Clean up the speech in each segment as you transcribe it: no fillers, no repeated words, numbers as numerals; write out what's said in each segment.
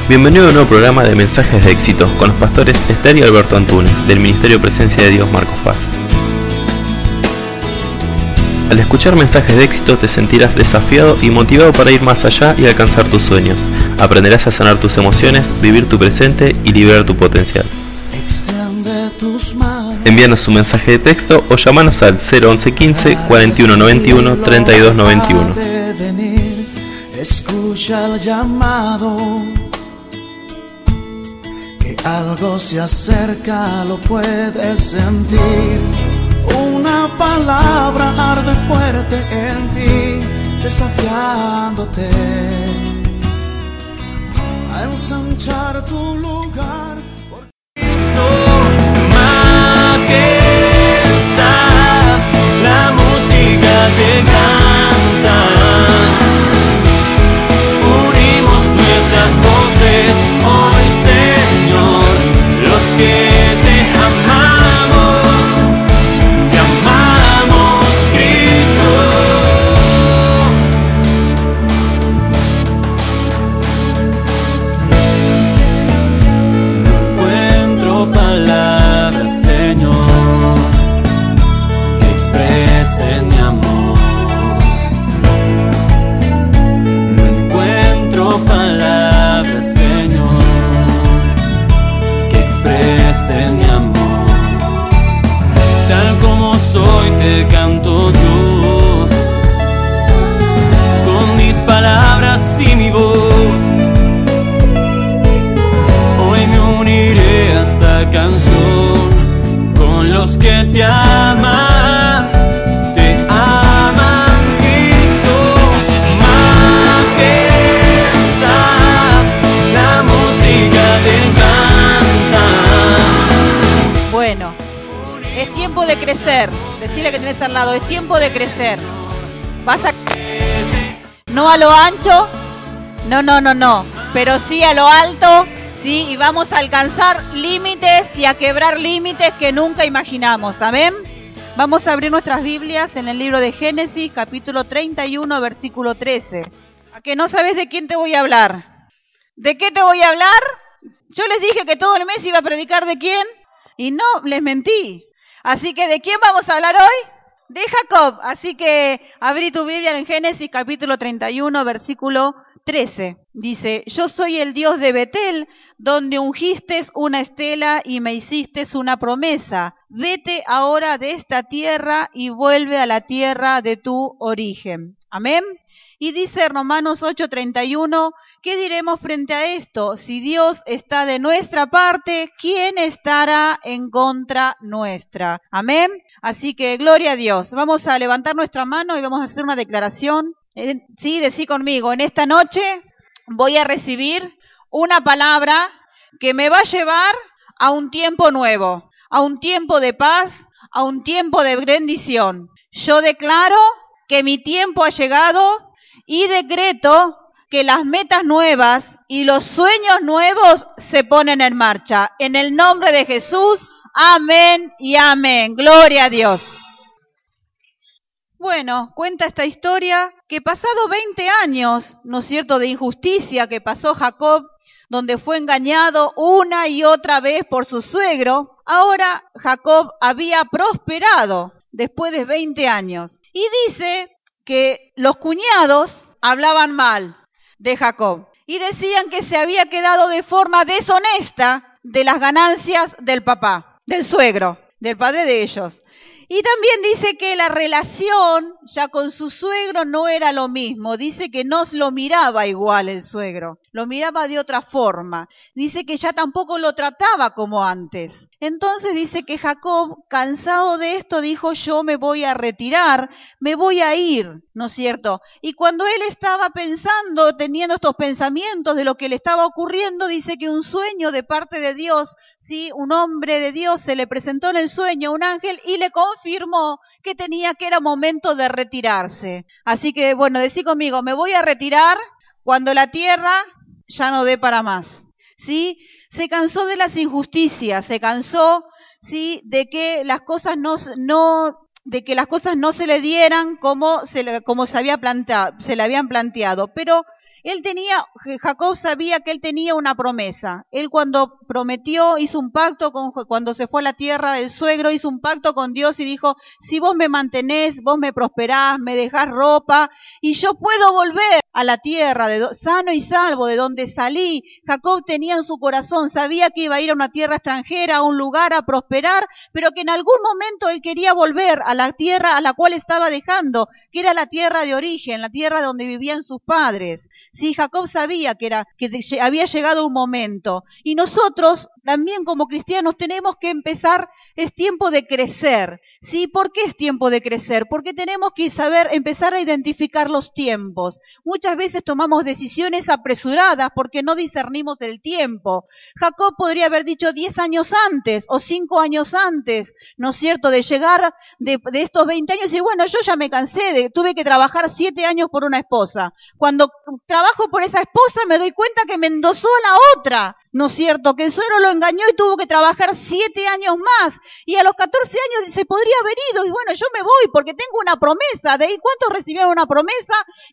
Bienvenido a un nuevo programa de Mensajes de Éxito con los pastores Esther y Alberto Antunes del Ministerio Presencia de Dios Marcos Paz. Al escuchar Mensajes de Éxito te sentirás desafiado y motivado para ir más allá y alcanzar tus sueños. Aprenderás a sanar tus emociones, vivir tu presente y liberar tu potencial. Envíanos un mensaje de texto o llamanos al 011 15 41 91 32 91. Escucha el llamado, que algo se acerca, lo puedes sentir. Una palabra arde fuerte en ti, desafiándote a ensanchar tu lugar. Por Cristo, majestad, la música te canta. Unimos nuestras voces hoy, Señor, los que te amamos, Cristo. No encuentro palabras, Señor, que expresen mi amor. No encuentro palabras, Señor, que expresen mi amor. Tal como soy te canto, Dios, con mis palabras y mi voz. Hoy me uniré a esta canción con los que te aman, Cristo. Majestad, la música te encanta. Bueno, es tiempo de crecer. Decirle que tenés al lado, es tiempo de crecer. Vas a... No a lo ancho, no, pero sí a lo alto, sí, y vamos a alcanzar límites y a quebrar límites que nunca imaginamos. Amén. Vamos a abrir nuestras Biblias en el libro de Génesis, capítulo 31, versículo 13. ¿A que no sabes de quién te voy a hablar? ¿De qué te voy a hablar? Yo les dije que todo el mes iba a predicar de quién y no, les mentí. Así que, ¿de quién vamos a hablar hoy? De Jacob. Así que abrí tu Biblia en Génesis capítulo 31, versículo 13. Dice: yo soy el Dios de Betel, donde ungiste una estela y me hiciste una promesa. Vete ahora de esta tierra y vuelve a la tierra de tu origen. Amén. Y dice Romanos 8:31, ¿qué diremos frente a esto? Si Dios está de nuestra parte, ¿quién estará en contra nuestra? Amén. Así que gloria a Dios. Vamos a levantar nuestra mano y vamos a hacer una declaración. Sí, decí conmigo, en esta noche voy a recibir una palabra que me va a llevar a un tiempo nuevo, a un tiempo de paz, a un tiempo de bendición. Yo declaro que mi tiempo ha llegado y decreto que las metas nuevas y los sueños nuevos se ponen en marcha. En el nombre de Jesús, amén y amén. Gloria a Dios. Bueno, cuenta esta historia que pasado 20 años, ¿no es cierto?, de injusticia que pasó Jacob, donde fue engañado una y otra vez por su suegro, ahora Jacob había prosperado después de 20 años. Y dice que los cuñados hablaban mal de Jacob y decían que se había quedado de forma deshonesta de las ganancias del papá, del suegro, del padre de ellos. Y también dice que la relación ya con su suegro no era lo mismo. Dice que no lo miraba igual el suegro, lo miraba de otra forma. Dice que ya tampoco lo trataba como antes. Entonces dice que Jacob, cansado de esto, dijo: yo me voy a retirar, me voy a ir, ¿no es cierto? Y cuando él estaba pensando, teniendo estos pensamientos de lo que le estaba ocurriendo, dice que un sueño de parte de Dios, sí, un hombre de Dios se le presentó en el sueño, un ángel, y le confirmó que era momento de retirarse. Así que, bueno, decí conmigo, me voy a retirar cuando la tierra ya no dé para más. ¿Sí? Se cansó de las injusticias, se cansó, ¿sí?, de que las cosas no de que las cosas no se le dieran como se le habían planteado, pero Jacob sabía que él tenía una promesa. Él cuando prometió, hizo un pacto, cuando se fue a la tierra del suegro, hizo un pacto con Dios y dijo, si vos me mantenés, vos me prosperás, me dejás ropa y yo puedo volver a la tierra sano y salvo de donde salí. Jacob tenía en su corazón, sabía que iba a ir a una tierra extranjera, a un lugar a prosperar, pero que en algún momento él quería volver a la tierra a la cual estaba dejando, que era la tierra de origen, la tierra donde vivían sus padres. Sí, Jacob sabía que había llegado un momento. Y nosotros también como cristianos tenemos que empezar, es tiempo de crecer. ¿Sí? ¿Por qué es tiempo de crecer? Porque tenemos que empezar a identificar los tiempos. Muchas veces tomamos decisiones apresuradas porque no discernimos el tiempo. Jacob podría haber dicho 10 años antes o 5 años antes, ¿no es cierto?, de llegar de estos 20 años y bueno, yo ya me cansé, tuve que trabajar 7 años por una esposa. Cuando trabajo por esa esposa me doy cuenta que me endosó a la otra, ¿no es cierto?, que el suegro lo engañó y tuvo que trabajar 7 años más y a los 14 años se podría haber ido y bueno, yo me voy porque tengo una promesa. De ahí, ¿cuántos recibieron una promesa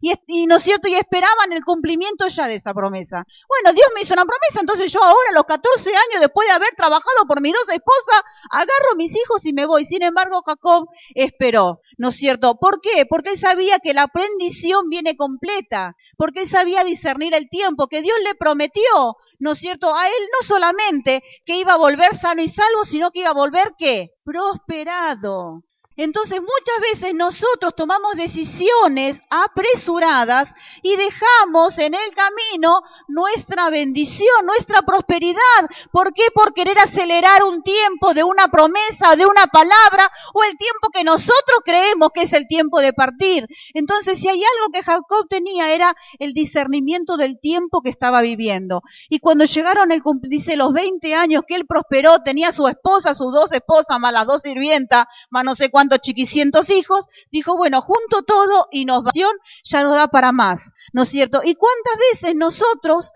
y no es cierto, y esperaban el cumplimiento ya de esa promesa? Bueno, Dios me hizo una promesa, entonces yo ahora a los 14 años, después de haber trabajado por mis 2 esposas, agarro a mis hijos y me voy. Sin embargo, Jacob esperó, ¿no es cierto? ¿Por qué? Porque él sabía que la bendición viene completa, porque él sabía discernir el tiempo, que Dios le prometió, ¿no es cierto?, a él no solamente que iba a volver sano y salvo, sino que iba a volver, ¿qué? Prosperado. Entonces muchas veces nosotros tomamos decisiones apresuradas y dejamos en el camino nuestra bendición, nuestra prosperidad. ¿Por qué? Por querer acelerar un tiempo de una promesa, de una palabra, o el tiempo que nosotros creemos que es el tiempo de partir. Entonces, si hay algo que Jacob tenía era el discernimiento del tiempo que estaba viviendo. Y cuando llegaron, dice, los 20 años que él prosperó, tenía su esposa, sus 2 esposas, más las 2 sirvientas, más no sé cuántos chiquicientos hijos, dijo, bueno, junto todo, innovación ya nos da para más, ¿no es cierto? ¿Y cuántas veces nosotros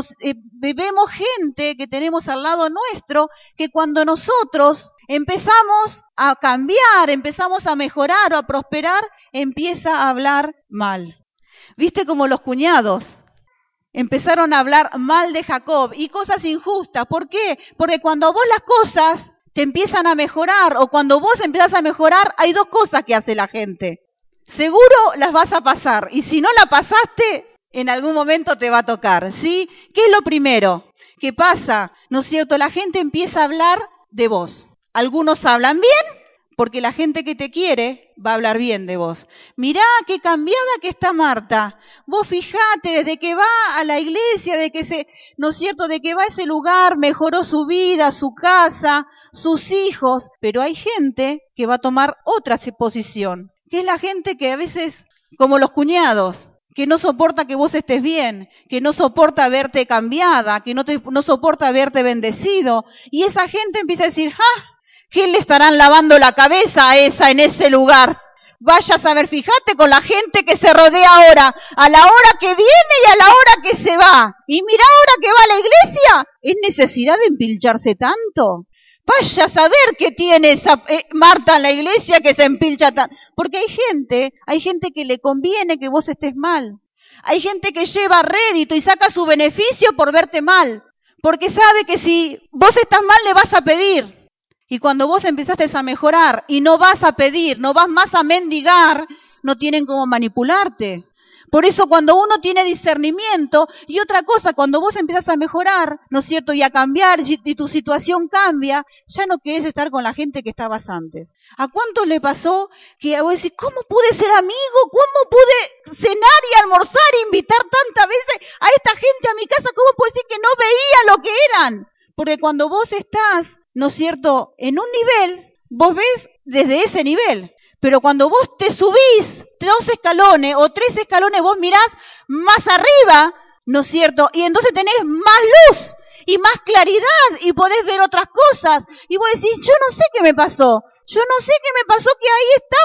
vemos gente que tenemos al lado nuestro, que cuando nosotros empezamos a cambiar, empezamos a mejorar o a prosperar, empieza a hablar mal? ¿Viste como los cuñados? Empezaron a hablar mal de Jacob y cosas injustas. ¿Por qué? Porque cuando vos las cosas te empiezan a mejorar o cuando vos empezás a mejorar, hay 2 cosas que hace la gente. Seguro las vas a pasar y si no la pasaste, en algún momento te va a tocar, ¿sí? ¿Qué es lo primero que pasa? ¿No es cierto? La gente empieza a hablar de vos. Algunos hablan bien porque la gente que te quiere va a hablar bien de vos. Mirá qué cambiada que está Marta. Vos fijate, desde que va a la iglesia, ¿no es cierto?, de que va a ese lugar, mejoró su vida, su casa, sus hijos. Pero hay gente que va a tomar otra posición, que es la gente que a veces, como los cuñados, que no soporta que vos estés bien, que no soporta verte cambiada, que no soporta verte bendecido. Y esa gente empieza a decir, ¡ja! ¿Qué le estarán lavando la cabeza a esa en ese lugar? Vaya a saber, fíjate con la gente que se rodea ahora, a la hora que viene y a la hora que se va. Y mira ahora que va a la iglesia, ¿es necesidad de empilcharse tanto? Vaya a saber qué tiene esa Marta en la iglesia que se empilcha tanto. Porque hay gente que le conviene que vos estés mal. Hay gente que lleva rédito y saca su beneficio por verte mal. Porque sabe que si vos estás mal le vas a pedir. Y cuando vos empezaste a mejorar y no vas a pedir, no vas más a mendigar, no tienen cómo manipularte. Por eso cuando uno tiene discernimiento, y otra cosa, cuando vos empezás a mejorar, ¿no es cierto?, y a cambiar, y tu situación cambia, ya no querés estar con la gente que estabas antes. ¿A cuántos le pasó que vos decís, ¿cómo pude ser amigo? ¿Cómo pude cenar y almorzar e invitar tantas veces a esta gente a mi casa? ¿Cómo puedo decir que no veía lo que eran? Porque cuando vos estás, ¿no es cierto?, en un nivel, vos ves desde ese nivel. Pero cuando vos te subís 2 escalones o 3 escalones, vos mirás más arriba, ¿no es cierto? Y entonces tenés más luz y más claridad y podés ver otras cosas. Y vos decís, yo no sé qué me pasó. Yo no sé qué me pasó, que ahí estaba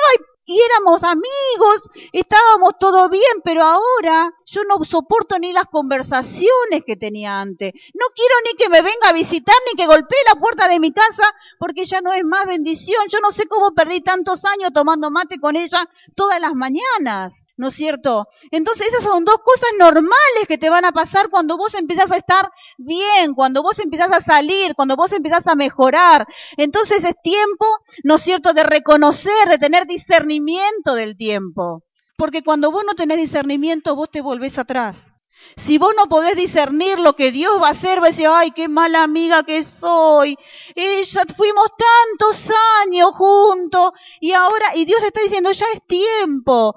y éramos amigos, estábamos todo bien, pero ahora yo no soporto ni las conversaciones que tenía antes. No quiero ni que me venga a visitar, ni que golpee la puerta de mi casa, porque ya no es más bendición. Yo no sé cómo perdí tantos años tomando mate con ella todas las mañanas, ¿no es cierto? Entonces esas son dos cosas normales que te van a pasar cuando vos empezás a estar bien, cuando vos empezás a salir, cuando vos empezás a mejorar. Entonces es tiempo, ¿no es cierto?, de reconocer, de tener discernimiento del tiempo. Porque cuando vos no tenés discernimiento, vos te volvés atrás. Si vos no podés discernir lo que Dios va a hacer, vas a decir, ay, qué mala amiga que soy. Ya fuimos tantos años juntos y ahora, y Dios te está diciendo, ya es tiempo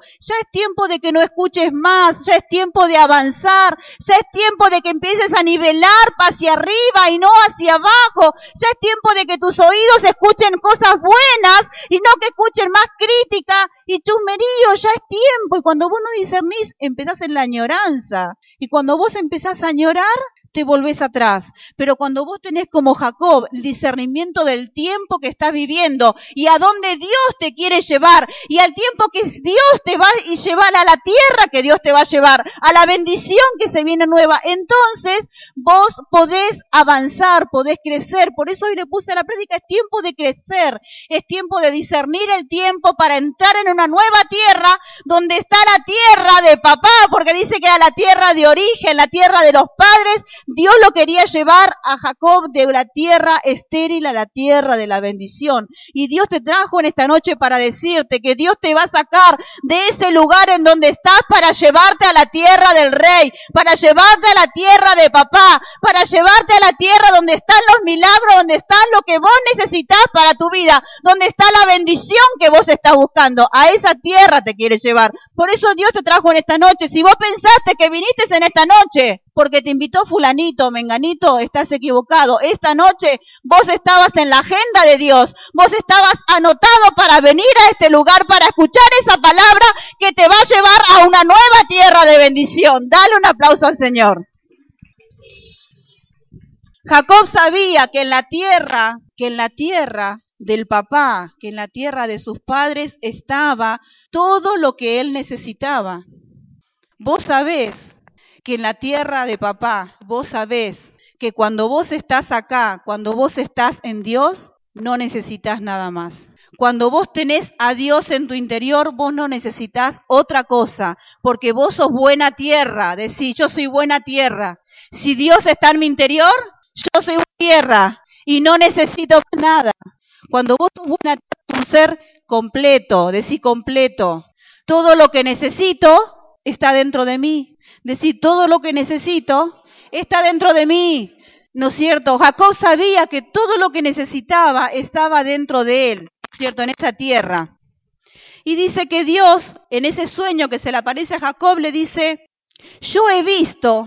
de que no escuches más, ya es tiempo de avanzar, ya es tiempo de que empieces a nivelar hacia arriba y no hacia abajo, ya es tiempo de que tus oídos escuchen cosas buenas y no que escuchen más crítica y chusmerío, ya es tiempo. Y cuando vos no discernís, empezás en la añoranza. Y cuando vos empezás a añorar, te volvés atrás. Pero cuando vos tenés como Jacob el discernimiento del tiempo que estás viviendo y a dónde Dios te quiere llevar y al tiempo que Dios te va a llevar a la tierra que Dios te va a llevar, a la bendición que se viene nueva, entonces vos podés avanzar, podés crecer. Por eso hoy le puse a la prédica, es tiempo de crecer, es tiempo de discernir el tiempo para entrar en una nueva tierra donde está la tierra de papá, porque dice que era la tierra de origen, la tierra de los padres. Dios lo quería llevar a Jacob de la tierra estéril a la tierra de la bendición. Y Dios te trajo en esta noche para decirte que Dios te va a sacar de ese lugar en donde estás para llevarte a la tierra del rey, para llevarte a la tierra de papá, para llevarte a la tierra donde están los milagros, donde está lo que vos necesitas para tu vida, donde está la bendición que vos estás buscando. A esa tierra te quiere llevar. Por eso Dios te trajo en esta noche. Si vos pensaste que viniste en esta noche porque te invitó fulanito, menganito, estás equivocado. Esta noche vos estabas en la agenda de Dios, vos estabas anotado para venir a este lugar, para escuchar esa palabra que te va a llevar a una nueva tierra de bendición. Dale un aplauso al Señor. Jacob sabía que en la tierra del papá, que en la tierra de sus padres estaba todo lo que él necesitaba. Vos sabés que en la tierra de papá, vos sabés que cuando vos estás acá, cuando vos estás en Dios, no necesitas nada más. Cuando vos tenés a Dios en tu interior, vos no necesitas otra cosa, porque vos sos buena tierra. Decís, yo soy buena tierra. Si Dios está en mi interior, yo soy buena tierra y no necesito más nada. Cuando vos sos buena tierra, un ser completo, decís completo. Todo lo que necesito está dentro de mí. Decir, todo lo que necesito está dentro de mí, ¿no es cierto? Jacob sabía que todo lo que necesitaba estaba dentro de él, ¿no es cierto?, en esa tierra. Y dice que Dios, en ese sueño que se le aparece a Jacob, le dice, yo he visto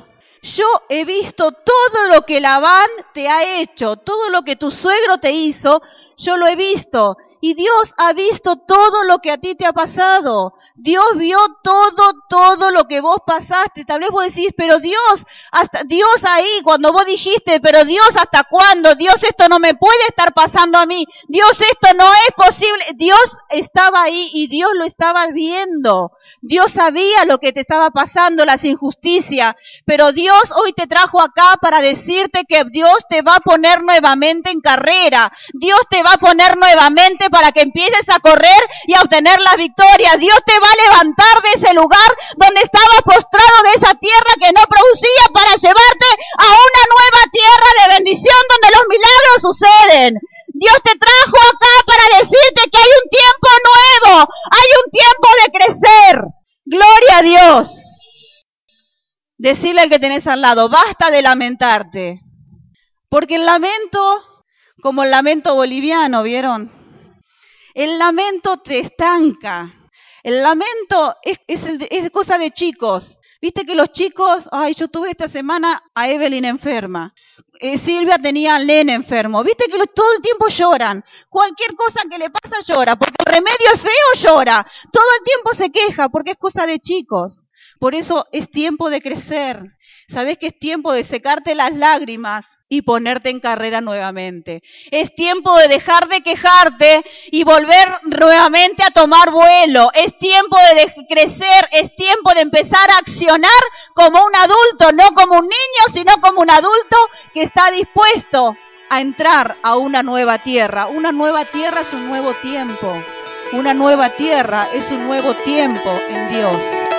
todo lo que Labán te ha hecho, todo lo que tu suegro te hizo, yo lo he visto. Y Dios ha visto todo lo que a ti te ha pasado. Dios vio todo lo que vos pasaste. Tal vez vos decís, pero Dios ahí, cuando vos dijiste, pero Dios, ¿hasta cuándo? Dios, esto no me puede estar pasando a mí. Dios, esto no es posible. Dios estaba ahí y Dios lo estaba viendo. Dios sabía lo que te estaba pasando, las injusticias. Pero Dios hoy te trajo acá para decirte que Dios te va a poner nuevamente en carrera. Dios te va a poner nuevamente para que empieces a correr y a obtener la victoria. Dios te va a levantar de ese lugar donde estabas postrado, de esa tierra que no producía, para llevarte a una nueva tierra de bendición donde los milagros suceden. Dios te trajo acá para decirte que hay un tiempo nuevo, hay un tiempo de crecer. Gloria a Dios. Decirle al que tenés al lado, basta de lamentarte. Porque el lamento, como el lamento boliviano, ¿vieron? El lamento te estanca. El lamento es cosa de chicos. Viste que los chicos, yo tuve esta semana a Evelyn enferma. Silvia tenía al nene enfermo. Viste que todo el tiempo lloran. Cualquier cosa que le pasa llora. Porque el remedio es feo, llora. Todo el tiempo se queja porque es cosa de chicos. por eso es tiempo de crecer. Sabés que es tiempo de secarte las lágrimas y ponerte en carrera nuevamente. Es tiempo de dejar de quejarte y volver nuevamente a tomar vuelo. Es tiempo de crecer, es tiempo de empezar a accionar como un adulto, no como un niño, sino como un adulto que está dispuesto a entrar a una nueva tierra. Una nueva tierra es un nuevo tiempo. Una nueva tierra es un nuevo tiempo en Dios.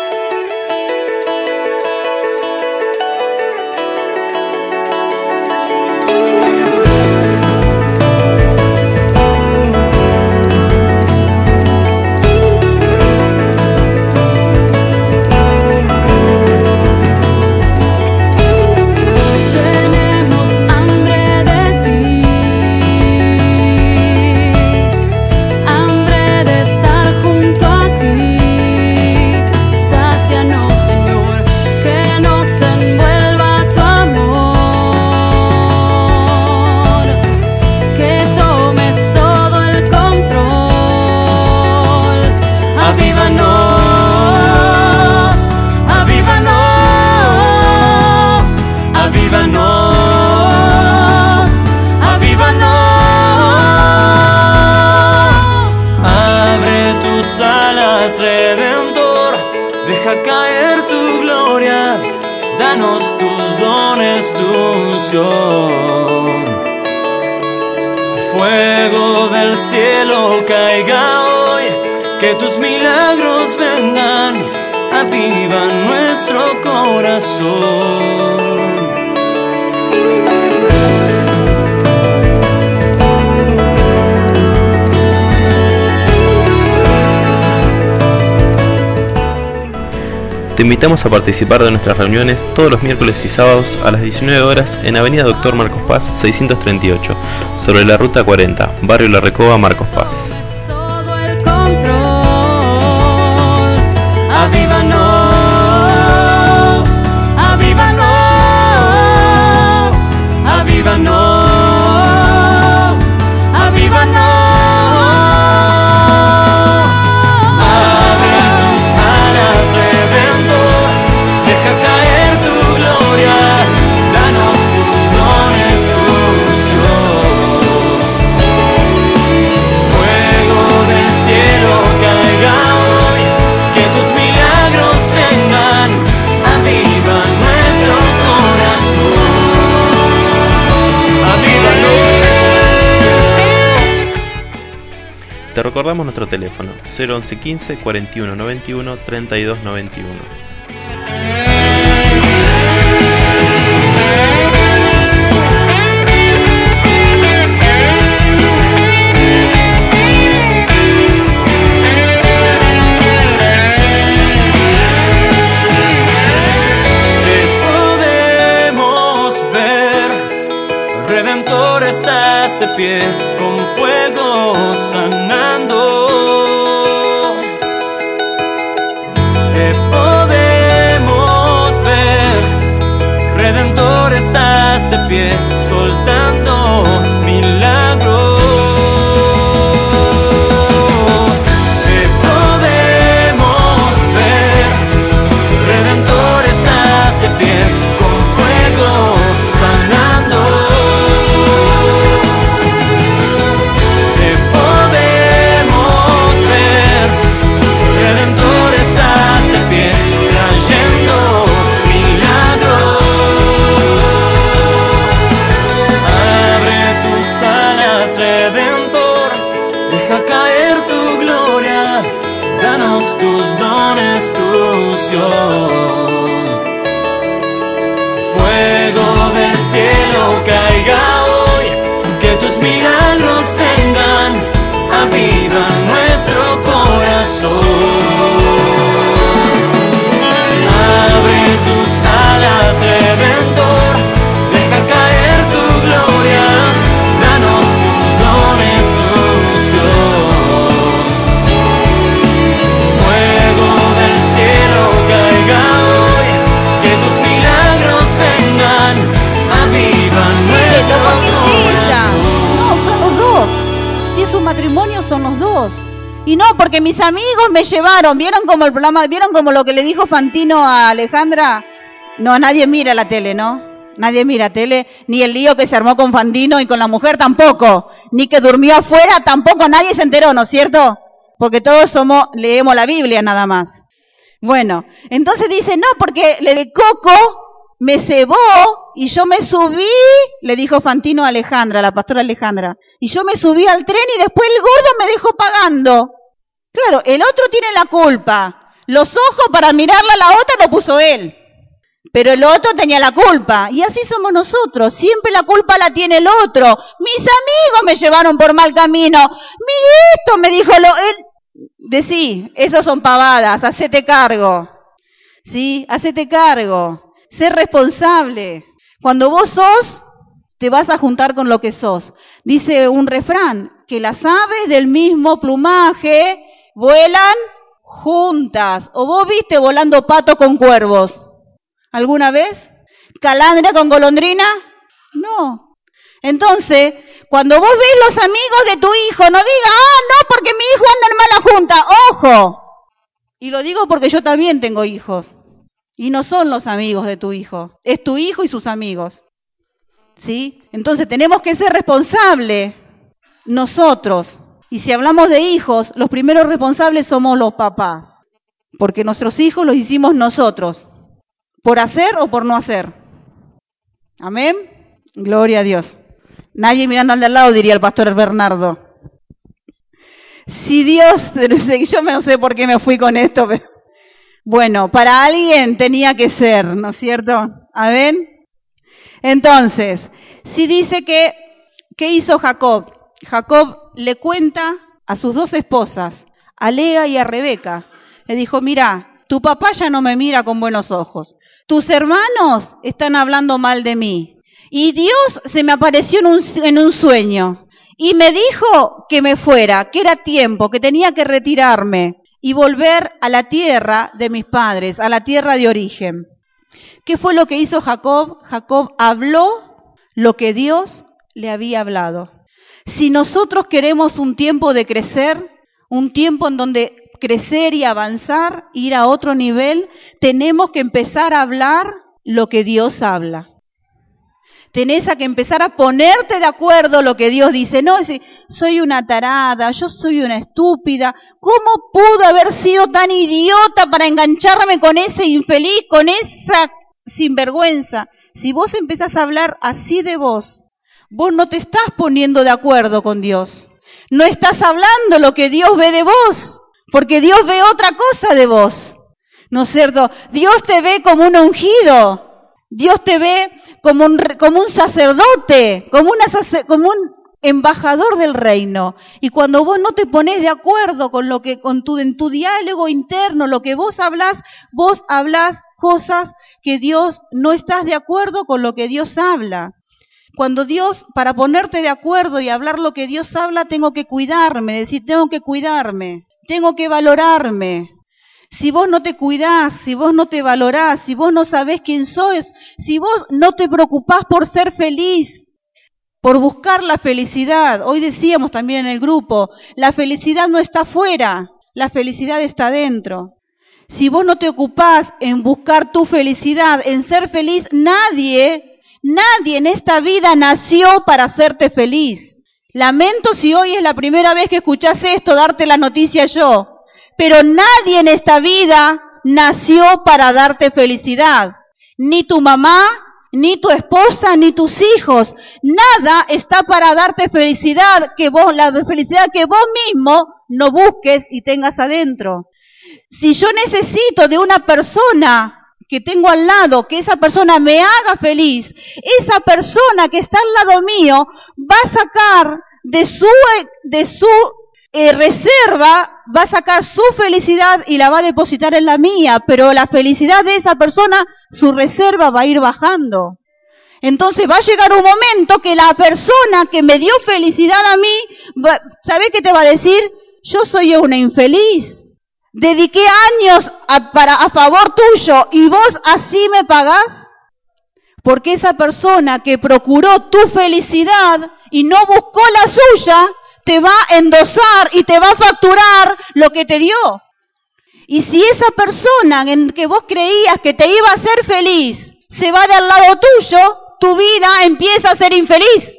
Redentor, deja caer tu gloria, danos tus dones, tu unción. Fuego del cielo caiga hoy, que tus milagros vengan, avivan nuestro corazón. Te invitamos a participar de nuestras reuniones todos los miércoles y sábados a las 19 horas en Avenida Dr. Marcos Paz 638, sobre la Ruta 40, Barrio La Recoba, Marcos Paz. Todo el control, avívanos, avívanos, avívanos, avívanos. Te recordamos nuestro teléfono 011 15 41 91 32 91. Te podemos ver, Redentor, estás de pie, con fuego sanando. Te podemos ver, Redentor, estás de pie, soltando milagros. Te podemos ver, Redentor, estás de pie, con fuego sanando. Redentor, estás de pie, trayendo milagros. Abre tus alas, Redentor, deja caer tu gloria, danos tus dones, tu unción. Fuego del cielo caiga hoy, que tus milagros vengan, avivan nuestro corazón. Abre tus alas, Redentor, deja caer tu gloria, danos tus dones, tu unción. Fuego del cielo caiga hoy, que tus milagros vengan, avivan nuestro corazón. No, son los dos. Si es un matrimonio, son los dos. Y no, porque mis amigos me llevaron. ¿Vieron como el programa, vieron como lo que le dijo Fantino a Alejandra? No, nadie mira la tele, ¿no? Nadie mira tele, ni el lío que se armó con Fantino y con la mujer tampoco, ni que durmió afuera tampoco, nadie se enteró, ¿no es cierto? Porque todos leemos la Biblia nada más. Bueno, entonces dice, no, porque le de Coco me cebó y yo me subí, le dijo Fantino a Alejandra, la pastora Alejandra, y yo me subí al tren y después el gordo me dejó pagando. Claro, el otro tiene la culpa. Los ojos para mirarla a la otra lo puso él. Pero el otro tenía la culpa. Y así somos nosotros. Siempre la culpa la tiene el otro. Mis amigos me llevaron por mal camino. Esto me dijo él. Decí, esos son pavadas. Hacete cargo. ¿Sí? Hacete cargo. Sé responsable. Cuando vos sos, te vas a juntar con lo que sos. Dice un refrán, que las aves del mismo plumaje vuelan juntas. ¿O vos viste volando pato con cuervos? ¿Alguna vez? ¿Calandria con golondrina? No. Entonces, cuando vos ves los amigos de tu hijo, no digas, no, porque mi hijo anda en mala junta. ¡Ojo! Y lo digo porque yo también tengo hijos. Y no son los amigos de tu hijo. Es tu hijo y sus amigos. ¿Sí? Entonces tenemos que ser responsables nosotros. Y si hablamos de hijos, los primeros responsables somos los papás. Porque nuestros hijos los hicimos nosotros. ¿Por hacer o por no hacer? Amén. Gloria a Dios. Nadie mirando al de al lado, diría el pastor Bernardo. Si Dios, yo no sé por qué me fui con esto, pero bueno, para alguien tenía que ser, ¿no es cierto? Amén. Entonces, si dice ¿qué hizo Jacob? Jacob le cuenta a sus dos esposas, a Lea y a Rebeca. Le dijo, mira, tu papá ya no me mira con buenos ojos. Tus hermanos están hablando mal de mí. Y Dios se me apareció en un sueño. Y me dijo que me fuera, que era tiempo, que tenía que retirarme y volver a la tierra de mis padres, a la tierra de origen. ¿Qué fue lo que hizo Jacob? Jacob habló lo que Dios le había hablado. Si nosotros queremos un tiempo de crecer, un tiempo en donde crecer y avanzar, ir a otro nivel, tenemos que empezar a hablar lo que Dios habla. Tenés que empezar a ponerte de acuerdo lo que Dios dice. No, es decir, soy una tarada, yo soy una estúpida. ¿Cómo pudo haber sido tan idiota para engancharme con ese infeliz, con esa sinvergüenza? Si vos empezás a hablar así de vos no te estás poniendo de acuerdo con Dios. No estás hablando lo que Dios ve de vos. Porque Dios ve otra cosa de vos, ¿no es cierto? Dios te ve como un ungido, Dios te ve como un sacerdote, como un embajador del reino. Y cuando vos no te pones de acuerdo con lo que en tu diálogo interno, lo que vos hablás cosas que Dios no estás de acuerdo con lo que Dios habla. Cuando Dios, para ponerte de acuerdo y hablar lo que Dios habla, tengo que cuidarme, tengo que valorarme. Si vos no te cuidás, si vos no te valorás, si vos no sabés quién sos, si vos no te preocupás por ser feliz, por buscar la felicidad. Hoy decíamos también en el grupo, la felicidad no está afuera, la felicidad está dentro. Si vos no te ocupás en buscar tu felicidad, en ser feliz, nadie en esta vida nació para hacerte feliz. Lamento si hoy es la primera vez que escuchás esto, darte la noticia yo. Pero nadie en esta vida nació para darte felicidad. Ni tu mamá, ni tu esposa, ni tus hijos. Nada está para darte felicidad, la felicidad que vos mismo no busques y tengas adentro. Si yo necesito de una persona que tengo al lado, que esa persona me haga feliz, esa persona que está al lado mío va a sacar de su reserva, va a sacar su felicidad y la va a depositar en la mía, pero la felicidad de esa persona, su reserva va a ir bajando. Entonces va a llegar un momento que la persona que me dio felicidad a mí, ¿sabés qué te va a decir? Yo soy una infeliz. Dediqué años a favor tuyo y vos así me pagás. Porque esa persona que procuró tu felicidad y no buscó la suya, te va a endosar y te va a facturar lo que te dio. Y si esa persona en que vos creías que te iba a hacer feliz se va de al lado tuyo, tu vida empieza a ser infeliz.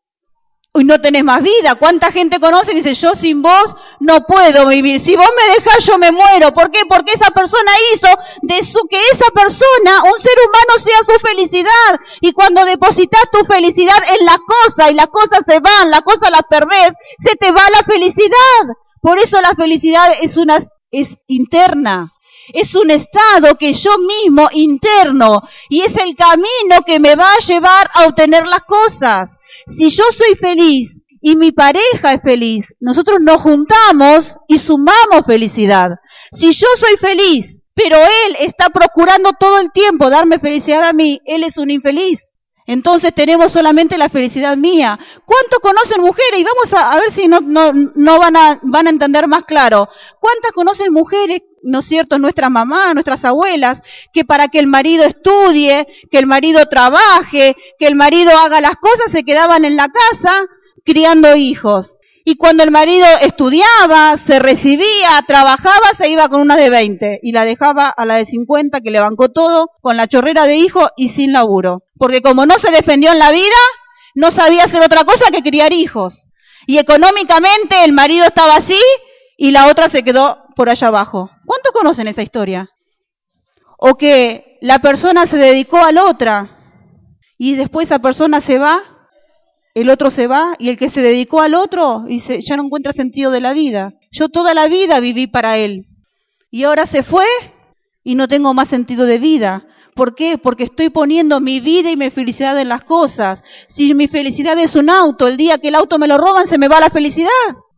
Hoy no tenés más vida. ¿Cuánta gente conoce y dice, yo sin vos no puedo vivir? Si vos me dejás, yo me muero. ¿Por qué? Porque esa persona hizo que esa persona, un ser humano, sea su felicidad. Y cuando depositas tu felicidad en las cosas, y las cosas se van, las cosas las perdés, se te va la felicidad. Por eso la felicidad es interna. Es un estado que yo mismo interno y es el camino que me va a llevar a obtener las cosas. Si yo soy feliz y mi pareja es feliz, nosotros nos juntamos y sumamos felicidad. Si yo soy feliz, pero él está procurando todo el tiempo darme felicidad a mí, él es un infeliz. Entonces tenemos solamente la felicidad mía. ¿Cuántos conocen mujeres? Y vamos a ver si no van a entender más claro. ¿Cuántas conocen mujeres, no es cierto, nuestras mamás, nuestras abuelas, que para que el marido estudie, que el marido trabaje, que el marido haga las cosas, se quedaban en la casa criando hijos? Y cuando el marido estudiaba, se recibía, trabajaba, se iba con una de 20 y la dejaba a la de 50 que le bancó todo con la chorrera de hijo y sin laburo. Porque como no se defendió en la vida, no sabía hacer otra cosa que criar hijos. Y económicamente el marido estaba así y la otra se quedó por allá abajo. ¿Cuántos conocen esa historia? O que la persona se dedicó a la otra y después esa persona se va, el otro se va y el que se dedicó al otro dice, ya no encuentra sentido de la vida. Yo toda la vida viví para él y ahora se fue y no tengo más sentido de vida. ¿Por qué? Porque estoy poniendo mi vida y mi felicidad en las cosas. Si mi felicidad es un auto, el día que el auto me lo roban se me va la felicidad.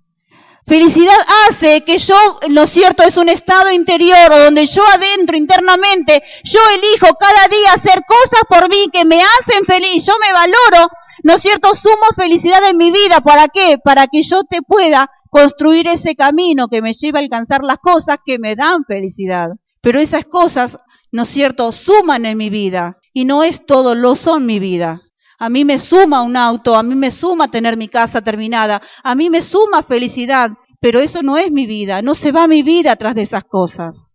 Felicidad hace que yo, ¿no es cierto?, es un estado interior donde yo adentro, internamente, yo elijo cada día hacer cosas por mí que me hacen feliz, yo me valoro, ¿no es cierto?, sumo felicidad en mi vida. ¿Para qué? Para que yo te pueda construir ese camino que me lleva a alcanzar las cosas que me dan felicidad. Pero esas cosas, ¿no es cierto?, suman en mi vida y no es todo, lo son mi vida. A mí me suma un auto, a mí me suma tener mi casa terminada, a mí me suma felicidad, pero eso no es mi vida, no se va mi vida tras de esas cosas.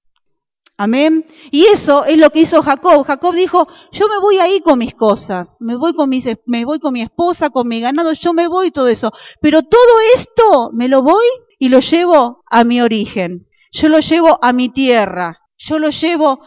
Amén. Y eso es lo que hizo Jacob. Jacob dijo, yo me voy ahí con mis cosas, me voy con mi esposa, con mi ganado, yo me voy todo eso, pero todo esto me lo voy y lo llevo a mi origen, yo lo llevo a mi tierra. Yo lo llevo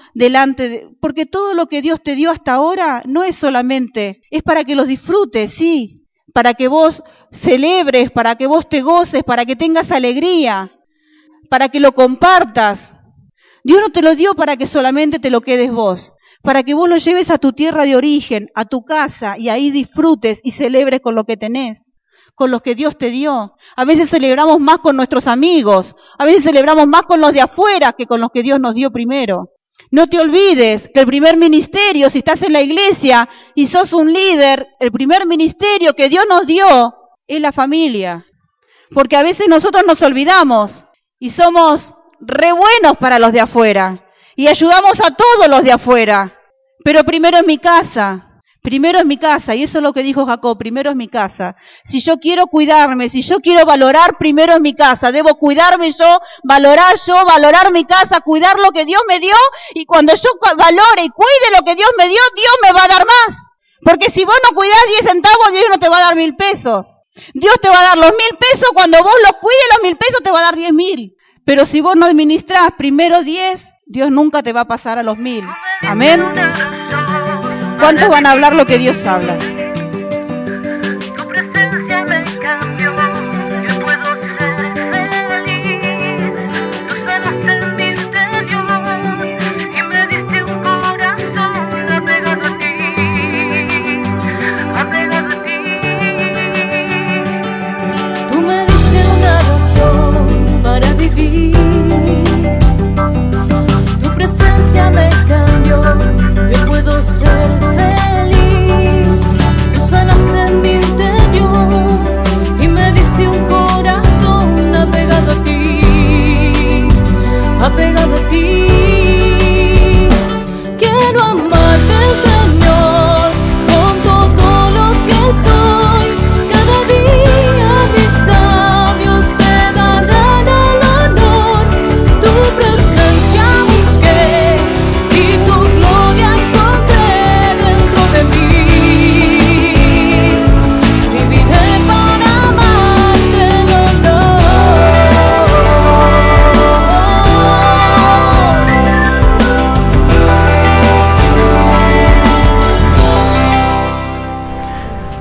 porque todo lo que Dios te dio hasta ahora no es solamente, es para que los disfrutes, sí, para que vos celebres, para que vos te goces, para que tengas alegría, para que lo compartas. Dios no te lo dio para que solamente te lo quedes vos, para que vos lo lleves a tu tierra de origen, a tu casa, y ahí disfrutes y celebres con lo que tenés, con lo que Dios te dio. A veces celebramos más con nuestros amigos, a veces celebramos más con los de afuera que con los que Dios nos dio primero. No te olvides que el primer ministerio, si estás en la iglesia y sos un líder, el primer ministerio que Dios nos dio es la familia. Porque a veces nosotros nos olvidamos y somos re buenos para los de afuera y ayudamos a todos los de afuera. Pero primero es mi casa. Primero es mi casa, y eso es lo que dijo Jacob, primero es mi casa. Si yo quiero cuidarme, si yo quiero valorar, primero es mi casa. Debo cuidarme yo, valorar mi casa, cuidar lo que Dios me dio, y cuando yo valore y cuide lo que Dios me dio, Dios me va a dar más. Porque si vos no cuidás 10 centavos, Dios no te va a dar 1,000 pesos. Dios te va a dar los 1,000 pesos, cuando vos los cuides los 1,000 pesos te va a dar 10,000. Pero si vos no administrás primero 10, Dios nunca te va a pasar a los 1,000. Amén. ¿Cuántos van a hablar lo que Dios habla? Tu presencia me cambió, yo puedo ser feliz. Tú sanaste mi interior y me diste un corazón apegado a ti, apegado a ti. Tú me diste una razón para vivir. Tu presencia me cambió, yo puedo ser feliz.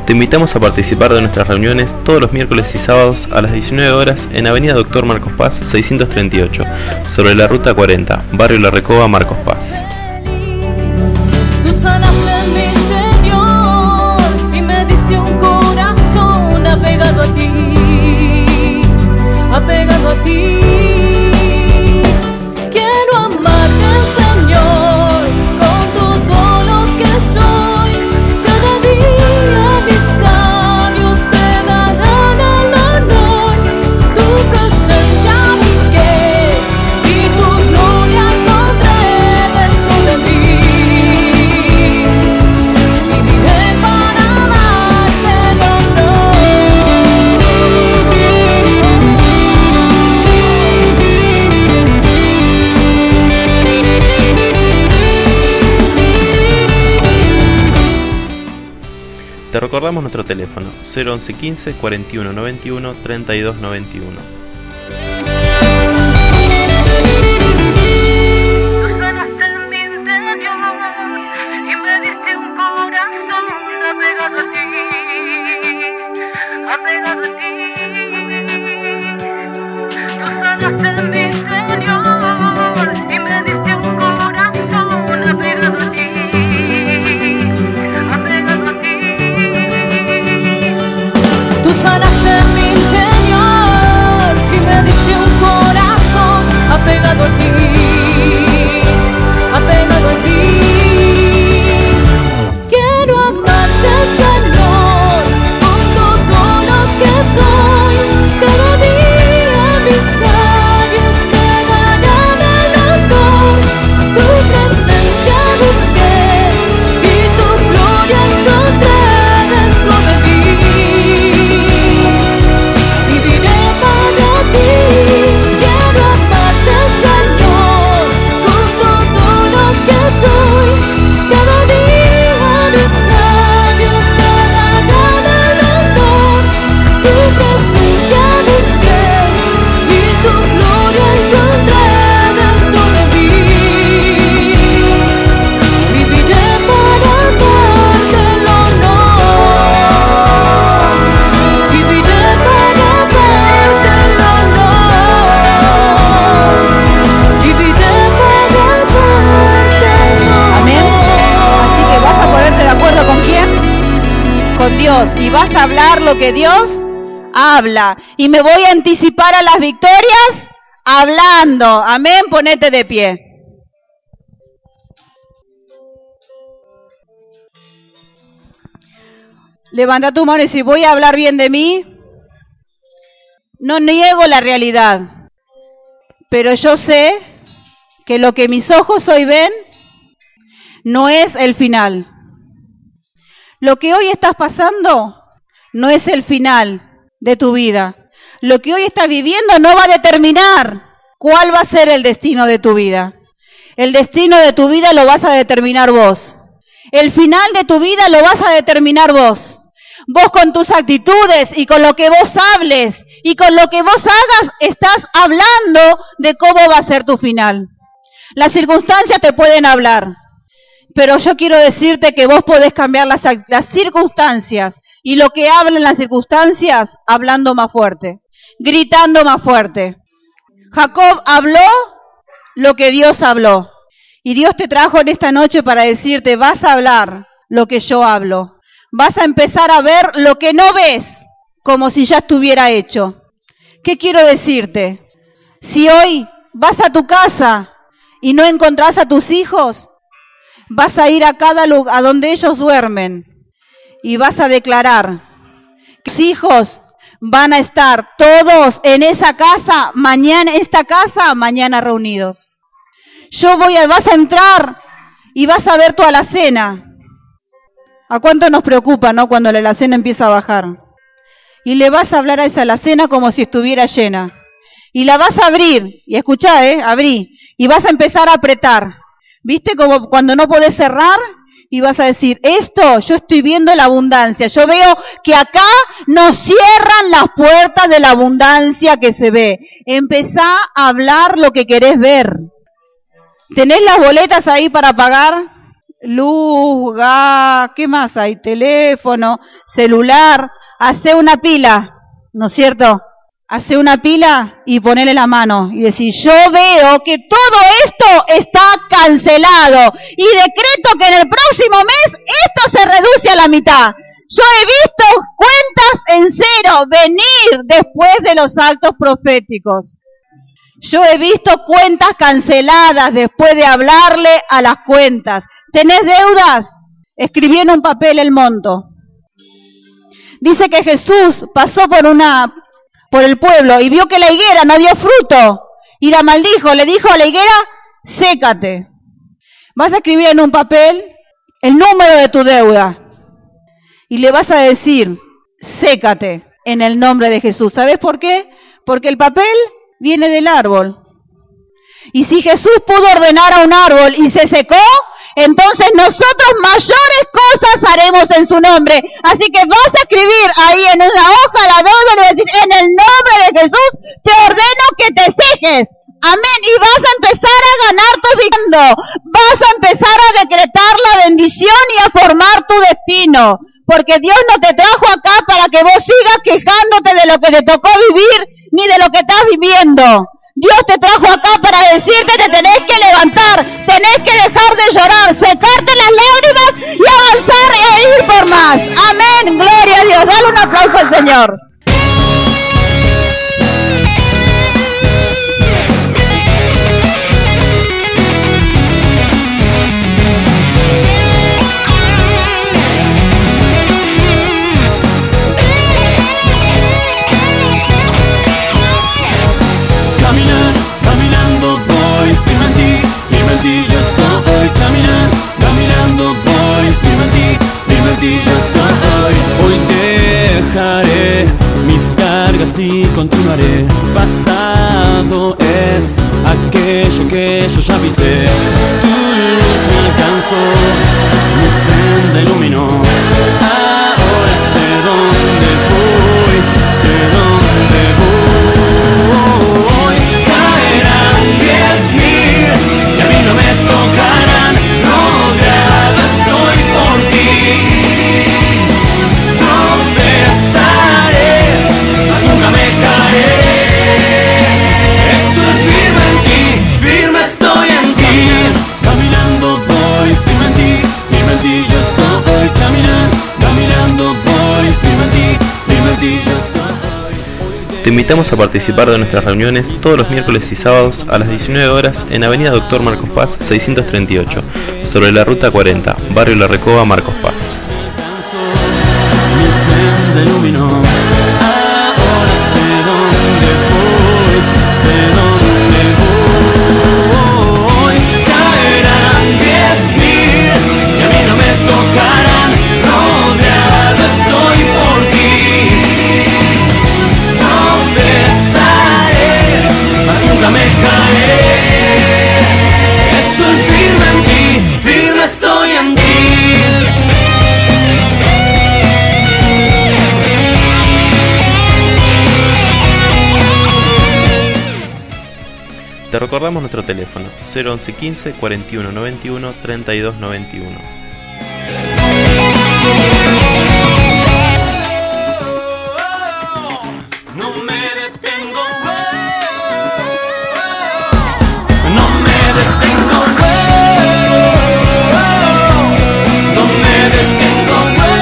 Te invitamos a participar de nuestras reuniones todos los miércoles y sábados a las 19 horas en Avenida Doctor Marcos Paz 638, sobre la Ruta 40, Barrio La Recoba, Marcos Paz. Tú sanaste mi interior y me diste un corazón apegado a ti, apegado a ti. Quiero amarte, Señor, con todo lo que soy. Cada día mis labios te darán el honor. Tu presencia busqué y tu gloria encontré dentro de mí. Viviré para darte el honor. Te recordamos nuestro teléfono 011 15 41 91 32 91. Tú sanaste mi interior y me diste un corazón apegado a ti, apegado a ti. Tú sanaste mi interior y me diste un corazón apegado a ti, apegado a ti. Tú sanaste mi interior y me diste un corazón apegado a ti, apegado a ti. Quiero amarte, Señor, con todo lo que soy. Cada día mis labios te darán el honor. Tu presencia busqué y tu gloria encontré dentro de mí. Viviré para ti, quiero amarte, Señor, con todo lo que soy. Cada día mis labios te darán el honor. Tu presencia busqué y tu gloria encontré dentro de mí. Viviré para darte el honor. Viviré para darte el honor. Viviré para darte el honor. Amén. Así que vas a ponerte de acuerdo con quién? Con Dios. Y vas a hablar lo que Dios habla. Y me voy a anticipar a las victorias hablando. Amén. Ponete de pie. Levanta tu mano y si voy a hablar bien de mí, no niego la realidad. Pero yo sé que lo que mis ojos hoy ven no es el final. Lo que hoy estás pasando no es el final de tu vida. Lo que hoy estás viviendo no va a determinar cuál va a ser el destino de tu vida. El destino de tu vida lo vas a determinar vos. El final de tu vida lo vas a determinar vos. Vos con tus actitudes y con lo que vos hables y con lo que vos hagas estás hablando de cómo va a ser tu final. Las circunstancias te pueden hablar, pero yo quiero decirte que vos podés cambiar las circunstancias y lo que hablan las circunstancias hablando más fuerte, gritando más fuerte. Jacob habló lo que Dios habló y Dios te trajo en esta noche para decirte, vas a hablar lo que yo hablo. Vas a empezar a ver lo que no ves, como si ya estuviera hecho. ¿Qué quiero decirte? Si hoy vas a tu casa y no encontrás a tus hijos, vas a ir a cada lugar a donde ellos duermen y vas a declarar que tus hijos van a estar todos en esa casa, mañana reunidos. Vas a entrar y vas a ver tu alacena. ¿A cuánto nos preocupa, no? Cuando la alacena empieza a bajar. Y le vas a hablar a esa alacena como si estuviera llena. Y la vas a abrir, y escuchá, abrí, y vas a empezar a apretar. ¿Viste? Como cuando no podés cerrar, y vas a decir, esto, yo estoy viendo la abundancia. Yo veo que acá no cierran las puertas de la abundancia que se ve. Empezá a hablar lo que querés ver. ¿Tenés las boletas ahí para pagar? luz, gas, ¿qué más hay? Teléfono, celular. Hace una pila, ¿no es cierto? Hace una pila y ponele la mano y decir, yo veo que todo esto está cancelado y decreto que en el próximo mes esto se reduce a la mitad. Yo he visto cuentas en cero venir después de los actos proféticos. Yo he visto cuentas canceladas después de hablarle a las cuentas. ¿Tenés deudas? Escribí en un papel el monto. Dice que Jesús pasó por el pueblo y vio que la higuera no dio fruto y la maldijo, le dijo a la higuera, sécate. Vas a escribir en un papel el número de tu deuda y le vas a decir, sécate en el nombre de Jesús. ¿Sabes por qué? Porque el papel viene del árbol. Y si Jesús pudo ordenar a un árbol y se secó, entonces nosotros mayores cosas haremos en su nombre. Así que vas a escribir ahí en la hoja la deuda y le vas a decir, en el nombre de Jesús te ordeno que te seques. Amén. Y vas a empezar a ganar tu vida. Vas a empezar a decretar la bendición y a formar tu destino. Porque Dios no te trajo acá para que vos sigas quejándote de lo que te tocó vivir ni de lo que estás viviendo. Dios te trajo acá para decirte que tenés que levantar, tenés que dejar de llorar, secarte las lágrimas y avanzar e ir por más. Amén, gloria a Dios. Dale un aplauso al Señor. Caminando voy, firme en ti yo estoy. Caminando voy, firme en ti yo estoy. Hoy dejaré mis cargas y continuaré. Pasado es aquello que yo ya pisé. Tu luz me alcanzó, mi senda iluminó. Ahora sé dónde voy, sé dónde voy. Caerán 10.000 y a mí no me tocarán. Rodeado estoy por ti. Tropezaré, mas nunca me caeré. Estoy firme en ti, firme estoy en ti. Caminando voy, firme en ti yo estoy. Caminando voy, firme en ti yo estoy. Te invitamos a participar de nuestras reuniones todos los miércoles y sábados a las 19 horas en Avenida Dr. Marcos Paz 638, sobre la Ruta 40, Barrio La Recoba, Marcos Paz. Mi senda iluminó. Ahora sé dónde voy, sé dónde voy. Caerán 10.000 y a mí no me tocarán. Rodeado estoy por ti. Tropezaré, mas nunca me caeré. Estoy firme en ti, firme estoy en ti. Te recordamos nuestro teléfono 011 15 41 91 32 91. No me detengo, no me detengo, no me detengo,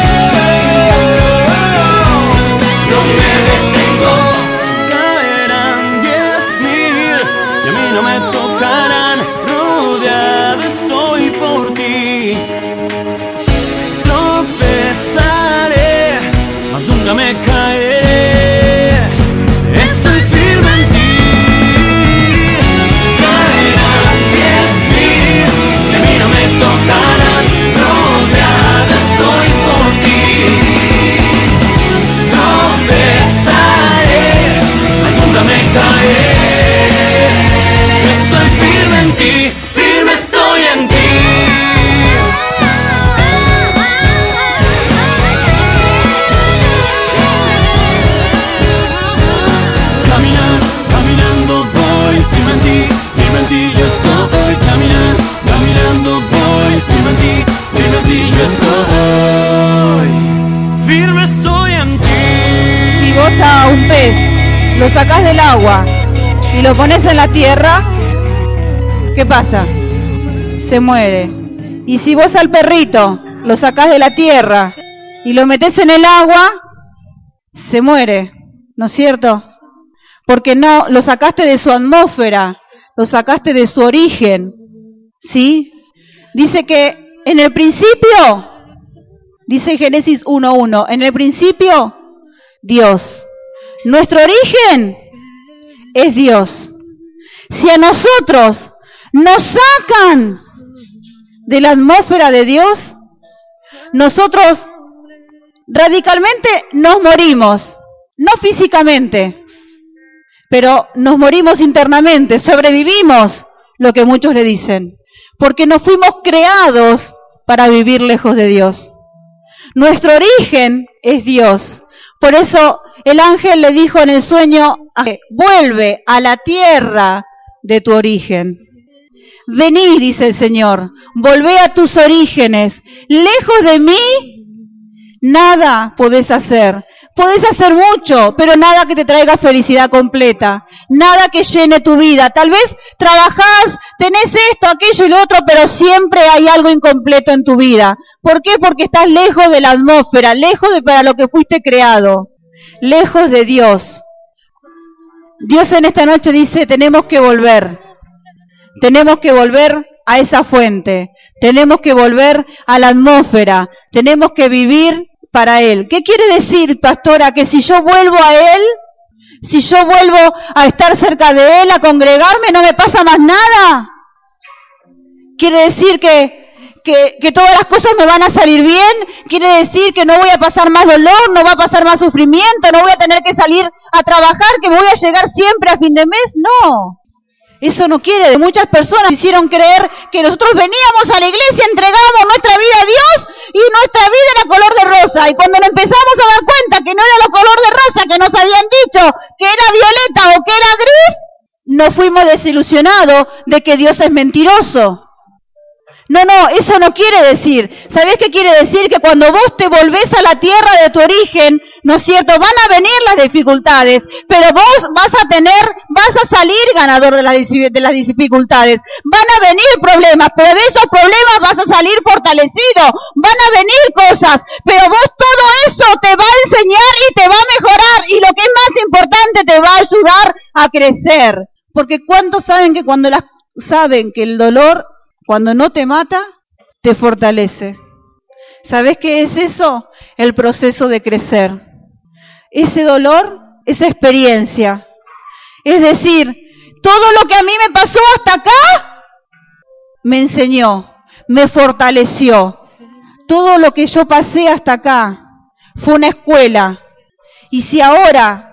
no me detengo. Caerán 10.000 y a mí no me tocarán. Rodeado estoy por ti. Tropezaré, mas nunca me caeré. Estoy firme en ti. Caerán 10.000 y a mí no me tocarán. Rodeado estoy por ti. Tropezaré, mas nunca me caeré. Estoy firme en ti, firme estoy en ti. estoy, firme estoy en ti. Si vos a un pez lo sacás del agua y lo pones en la tierra, ¿qué pasa? Se muere. Y si vos al perrito lo sacás de la tierra y lo metés en el agua, se muere, ¿no es cierto? Porque no lo sacaste de su atmósfera, lo sacaste de su origen, ¿sí? Dice que en el principio, dice Génesis 1:1, en el principio, Dios. Nuestro origen es Dios. Si a nosotros nos sacan de la atmósfera de Dios, nosotros radicalmente nos morimos, no físicamente, pero nos morimos internamente, sobrevivimos, lo que muchos le dicen, porque no fuimos creados para vivir lejos de Dios. Nuestro origen es Dios. Por eso el ángel le dijo en el sueño, vuelve a la tierra de tu origen. Vení, dice el Señor, volvé a tus orígenes. Lejos de mí, nada podés hacer. Podés hacer mucho, pero nada que te traiga felicidad completa. Nada que llene tu vida. Tal vez trabajás, tenés esto, aquello y lo otro, pero siempre hay algo incompleto en tu vida. ¿Por qué? Porque estás lejos de la atmósfera, lejos de para lo que fuiste creado. Lejos de Dios. Dios en esta noche dice, tenemos que volver. Tenemos que volver a esa fuente. Tenemos que volver a la atmósfera. Tenemos que vivir para Él. ¿Qué quiere decir, pastora? Que si yo vuelvo a Él, si yo vuelvo a estar cerca de Él, a congregarme, ¿no me pasa más nada? ¿Quiere decir que todas las cosas me van a salir bien? ¿Quiere decir que no voy a pasar más dolor, no va a pasar más sufrimiento, no voy a tener que salir a trabajar, que me voy a llegar siempre a fin de mes? No. Eso no quiere. Muchas personas hicieron creer que nosotros veníamos a la iglesia, entregábamos nuestra vida a Dios y nuestra vida era color de rosa. Y cuando nos empezamos a dar cuenta que no era lo color de rosa que nos habían dicho, que era violeta o que era gris, nos fuimos desilusionados de que Dios es mentiroso. No, eso no quiere decir. ¿Sabés qué quiere decir? Que cuando vos te volvés a la tierra de tu origen, ¿no es cierto? Van a venir las dificultades, pero vos vas a salir ganador de las dificultades. Van a venir problemas, pero de esos problemas vas a salir fortalecido. Van a venir cosas, pero vos todo eso te va a enseñar y te va a mejorar. Y lo que es más importante, te va a ayudar a crecer. Porque ¿cuántos saben que el dolor, cuando no te mata, te fortalece? ¿Sabés qué es eso? El proceso de crecer. Ese dolor, esa experiencia. Es decir, todo lo que a mí me pasó hasta acá, me enseñó, me fortaleció. Todo lo que yo pasé hasta acá fue una escuela. Y si ahora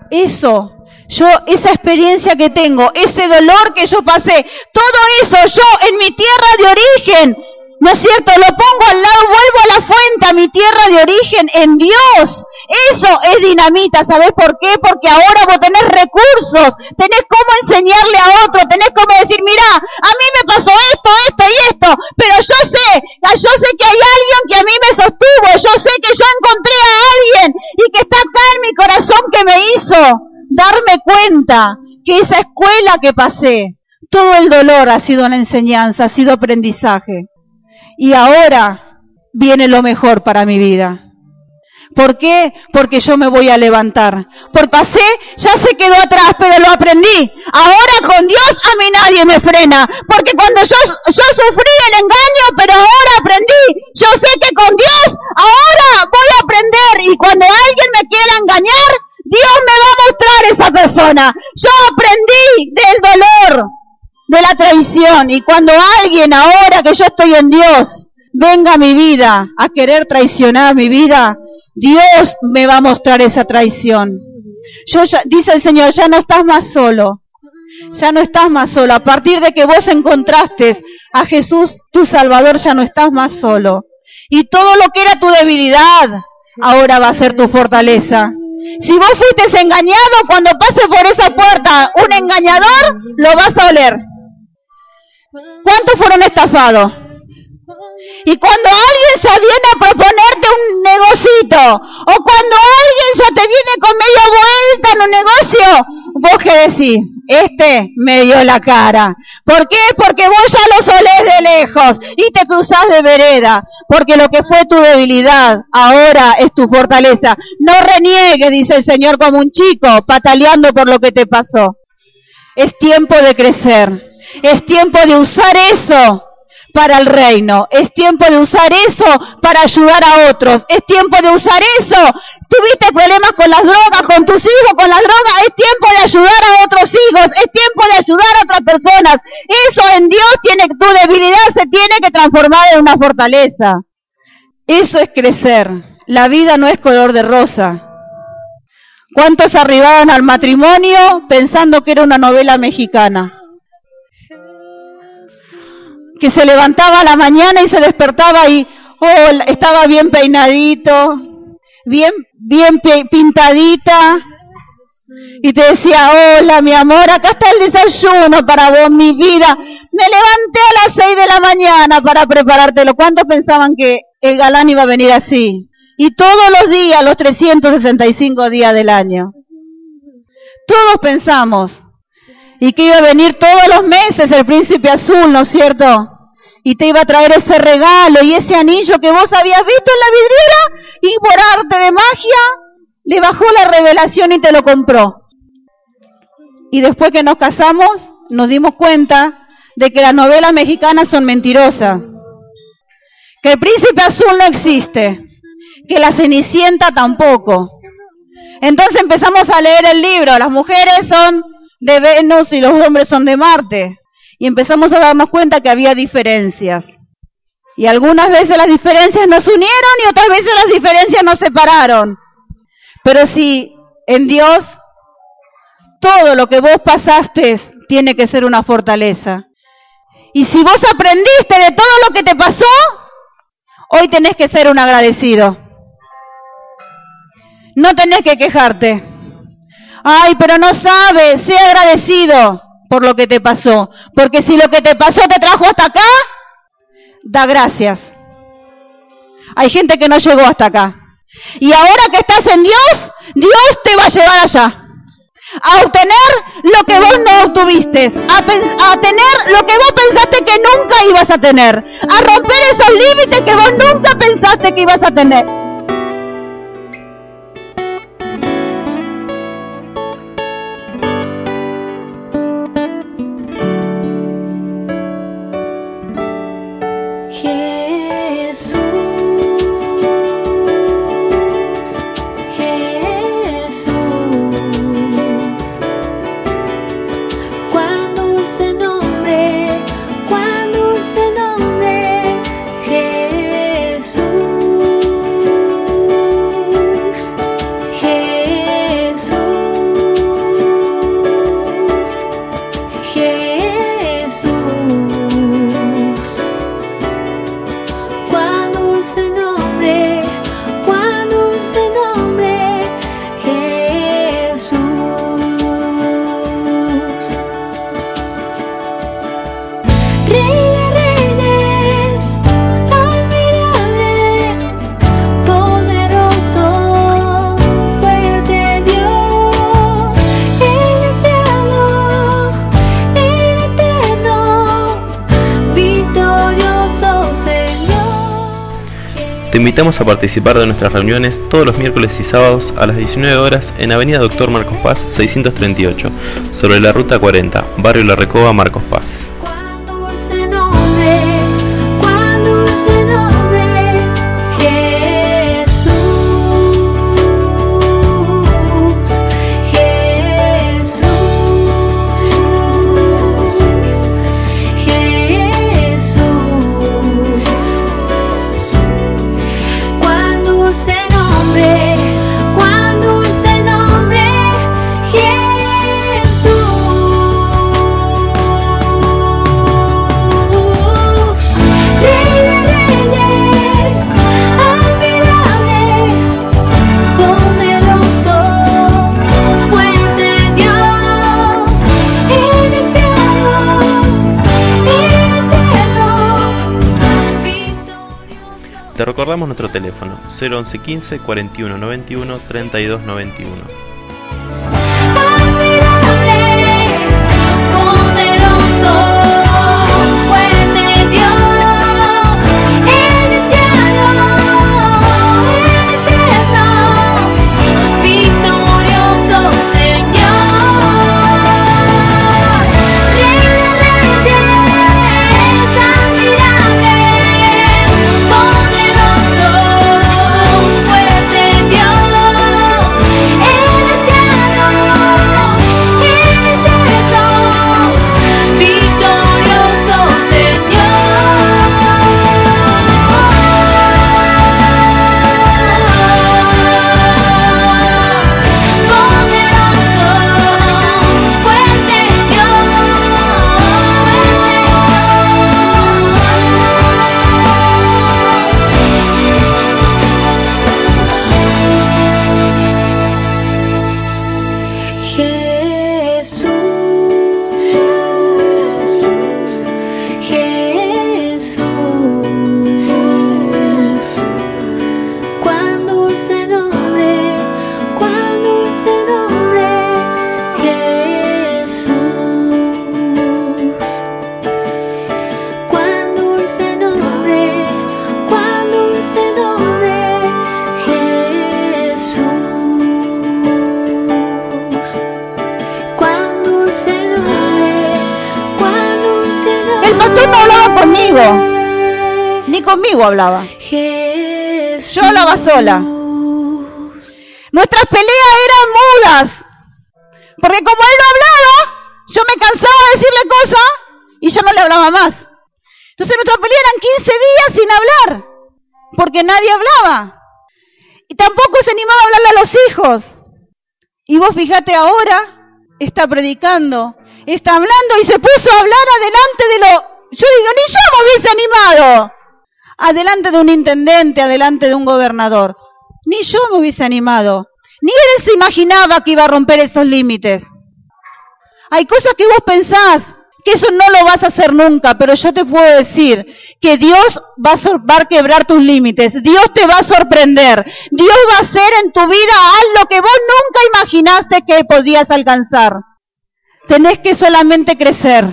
esa experiencia que tengo, ese dolor que yo pasé, todo eso yo en mi tierra de origen, ¿no es cierto? Lo pongo al lado, vuelvo a la fuente, a mi tierra de origen, en Dios. Eso es dinamita, ¿sabés por qué? Porque ahora vos tenés recursos, tenés cómo enseñarle a otro, tenés cómo decir, mirá, a mí me pasó esto y esto, pero yo sé que hay alguien que a mí me sostuvo, yo sé que yo encontré a alguien y que está acá en mi corazón que me hizo darme cuenta que esa escuela que pasé, todo el dolor ha sido una enseñanza, ha sido aprendizaje. Y ahora viene lo mejor para mi vida. ¿Por qué? Porque yo me voy a levantar. Por pasé, ya se quedó atrás, pero lo aprendí. Ahora con Dios a mí nadie me frena. Porque cuando yo sufrí el engaño, pero ahora aprendí. Yo sé que con Dios ahora voy a aprender. Y cuando alguien me quiera engañar, Dios me va a mostrar esa persona. Yo aprendí del dolor, de la traición. Y cuando alguien, ahora que yo estoy en Dios, venga a mi vida a querer traicionar mi vida, Dios me va a mostrar esa traición. Dice el Señor, ya no estás más solo. Ya no estás más solo. A partir de que vos encontraste a Jesús, tu Salvador, ya no estás más solo. Y todo lo que era tu debilidad, ahora va a ser tu fortaleza. Si vos fuiste engañado, cuando pases por esa puerta un engañador, lo vas a oler. ¿Cuántos fueron estafados? Y cuando alguien ya viene a proponerte un negocito, o cuando alguien ya te viene con media vuelta en un negocio, vos qué decís, me dio la cara. ¿Por qué? Porque vos ya lo solés de lejos y te cruzás de vereda, porque lo que fue tu debilidad ahora es tu fortaleza. No reniegues, dice el Señor, como un chico pataleando por lo que te pasó. Es tiempo de crecer, es tiempo de usar eso para el reino, es tiempo de usar eso para ayudar a otros, es tiempo de usar eso. Tuviste problemas con las drogas, con tus hijos, con las drogas, es tiempo de ayudar a otros hijos, es tiempo de ayudar a otras personas. Eso en Dios tu debilidad se tiene que transformar en una fortaleza. Eso es crecer. La vida no es color de rosa. ¿Cuántos arribaban al matrimonio pensando que era una novela mexicana? Que se levantaba a la mañana y se despertaba y estaba bien peinadito, bien pintadita, y te decía, hola mi amor, acá está el desayuno para vos, mi vida. Me levanté a las 6 de la mañana para preparártelo. ¿Cuántos pensaban que el galán iba a venir así? Y todos los días, los 365 días del año. Todos pensamos. Y que iba a venir todos los meses el príncipe azul, ¿no es cierto? Y te iba a traer ese regalo y ese anillo que vos habías visto en la vidriera, y por arte de magia le bajó la revelación y te lo compró. Y después que nos casamos, nos dimos cuenta de que las novelas mexicanas son mentirosas, que el príncipe azul no existe, que la Cenicienta tampoco. Entonces empezamos a leer el libro, las mujeres son de Venus y los hombres son de Marte. Y empezamos a darnos cuenta que había diferencias. Y algunas veces las diferencias nos unieron y otras veces las diferencias nos separaron. Pero si en Dios todo lo que vos pasaste tiene que ser una fortaleza. Y si vos aprendiste de todo lo que te pasó, hoy tenés que ser un agradecido. No tenés que quejarte. Ay, pero no sabes, sé agradecido por lo que te pasó. Porque si lo que te pasó te trajo hasta acá, da gracias. Hay gente que no llegó hasta acá. Y ahora que estás en Dios, Dios te va a llevar allá. A obtener lo que vos no obtuviste. A tener lo que vos pensaste que nunca ibas a tener. A romper esos límites que vos nunca pensaste que ibas a tener. Te invitamos a participar de nuestras reuniones todos los miércoles y sábados a las 19 horas en Avenida Dr. Marcos Paz 638, sobre la Ruta 40, Barrio La Recoba, Marcos Paz. Te recordamos nuestro teléfono 011 15 41 91 32 91. Ni conmigo hablaba. Yo hablaba sola. Nuestras peleas eran mudas. Porque como él no hablaba, yo me cansaba de decirle cosas y yo no le hablaba más. Entonces nuestras peleas eran 15 días sin hablar. Porque nadie hablaba. Y tampoco se animaba a hablarle a los hijos. Y vos fíjate ahora, está predicando, está hablando y se puso a hablar adelante de lo... Yo digo, ni yo me hubiese animado. Adelante de un intendente, adelante de un gobernador. Ni yo me hubiese animado. Ni él se imaginaba que iba a romper esos límites. Hay cosas que vos pensás que eso no lo vas a hacer nunca, pero yo te puedo decir que Dios va a quebrar tus límites. Dios te va a sorprender. Dios va a hacer en tu vida algo que vos nunca imaginaste que podías alcanzar. Tenés que solamente crecer.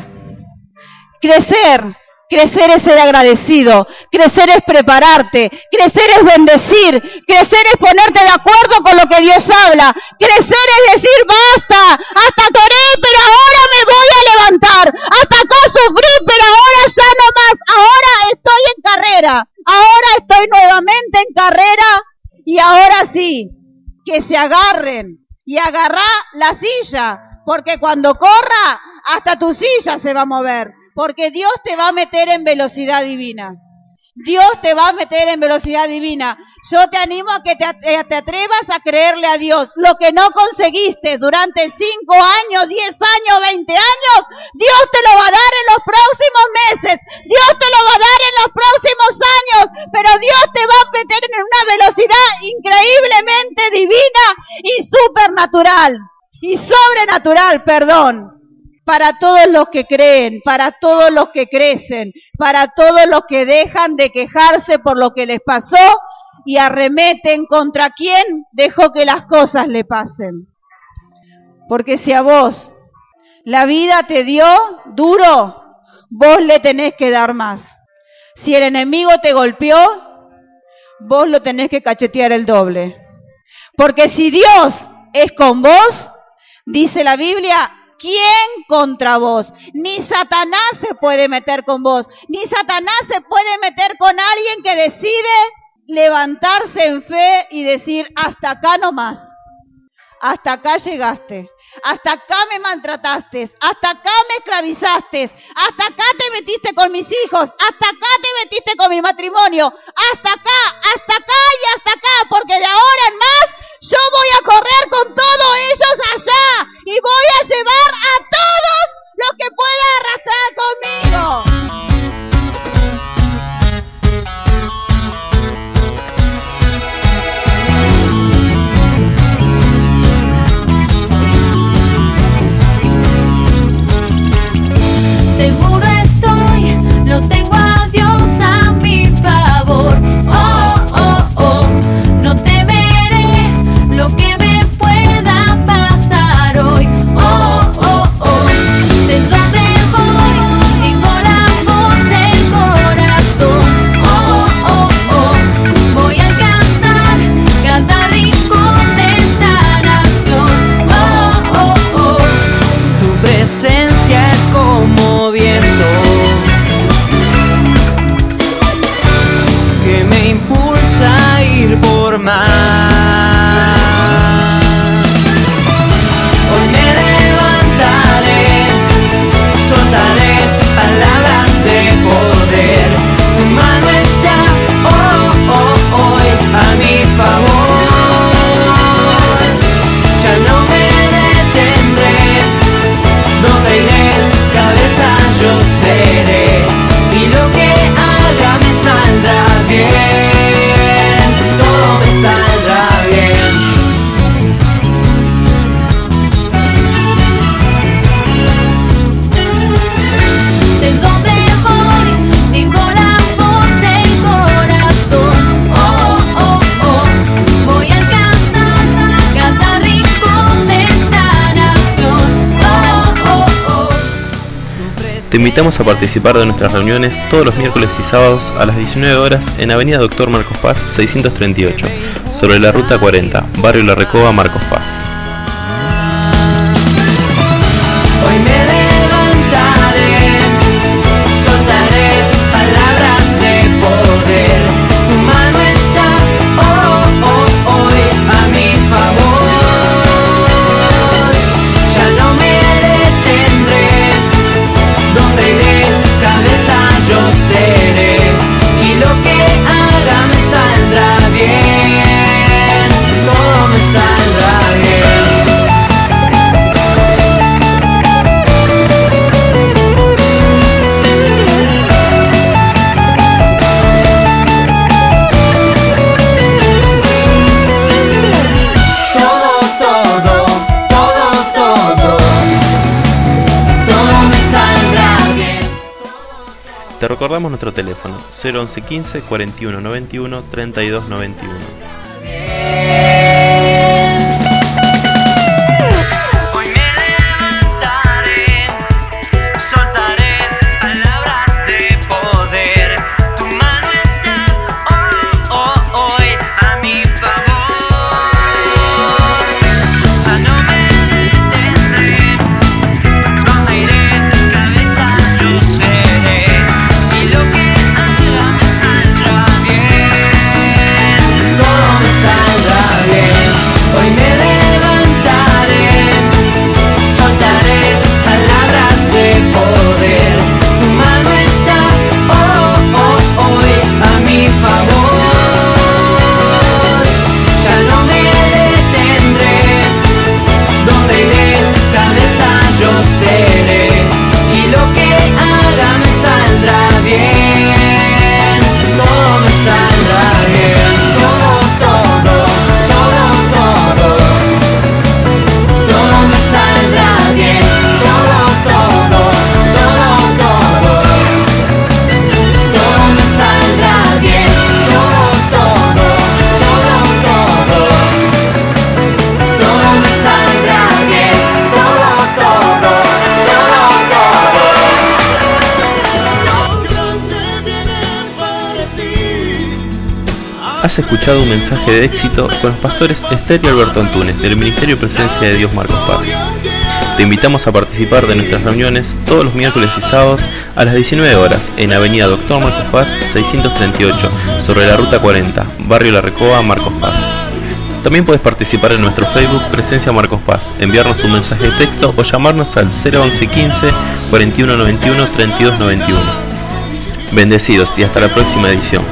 Crecer es ser agradecido, crecer es prepararte, crecer es bendecir, crecer es ponerte de acuerdo con lo que Dios habla, crecer es decir basta, hasta oré pero ahora me voy a levantar, hasta acá sufrí pero ahora ya no más, ahora estoy en carrera, ahora estoy nuevamente en carrera y ahora sí, que se agarren y agarrá la silla, porque cuando corra hasta tu silla se va a mover. Porque Dios te va a meter en velocidad divina. Dios te va a meter en velocidad divina. Yo te animo a que te atrevas a creerle a Dios. Lo que no conseguiste durante 5 años, 10 años, 20 años, Dios te lo va a dar en los próximos meses. Dios te lo va a dar en los próximos años. Pero Dios te va a meter en una velocidad increíblemente divina y supernatural. Y sobrenatural, perdón. Para todos los que creen, para todos los que crecen, para todos los que dejan de quejarse por lo que les pasó y arremeten contra quien dejó que las cosas le pasen. Porque si a vos la vida te dio duro, vos le tenés que dar más. Si el enemigo te golpeó, vos lo tenés que cachetear el doble. Porque si Dios es con vos, dice la Biblia, ¿quién contra vos? Ni Satanás se puede meter con vos, ni Satanás se puede meter con alguien que decide levantarse en fe y decir, hasta acá nomás, hasta acá llegaste, hasta acá me maltrataste, hasta acá me esclavizaste, hasta acá te metiste con mis hijos, hasta acá te metiste con mi matrimonio, hasta acá y hasta acá, porque de ahora en más yo voy a correr con todos ellos allá y voy a llevar a todos los que pueda arrastrar conmigo. Seguro estoy, lo tengo a Dios a mi favor. Oh. Te invitamos a participar de nuestras reuniones todos los miércoles y sábados a las 19 horas en Avenida Doctor Marcos Paz 638, sobre la Ruta 40, Barrio La Recoba, Marcos Paz. Hoy me levantaré, soltaré palabras de poder. Tu mano está hoy a mi favor. Ya no me detendré, donde iré, cabeza yo seré. Y lo que haga me saldrá bien, todo me saldrá bien. Te recordamos nuestro teléfono 011 15 41 91 32 91. Hoy me levantaré, soltaré palabras de poder. Tu mano está hoy a mi favor. Ya no me detendré, donde iré, cabeza yo seré. Y lo que haga me saldrá bien, todo me saldrá bien. Hoy me levantaré, soltaré palabras de poder. Tu mano está hoy a mi favor. Ya no me detendré, donde iré, cabeza yo seré. Y lo que haga me saldrá bien, todo me saldrá bien. Todo me saldrá bien. Todo me saldrá bien. Todo me saldrá bien. Has escuchado un mensaje de éxito con los pastores Esther y Alberto Antunes del Ministerio Presencia de Dios Marcos Paz. Te invitamos a participar de nuestras reuniones todos los miércoles y sábados a las 19 horas en Avenida Doctor Marcos Paz 638, sobre la Ruta 40, Barrio La Recoba, Marcos Paz. También puedes participar en nuestro Facebook Presencia Marcos Paz, enviarnos un mensaje de texto o llamarnos al 011 15 41 91 32 91. Bendecidos y hasta la próxima edición.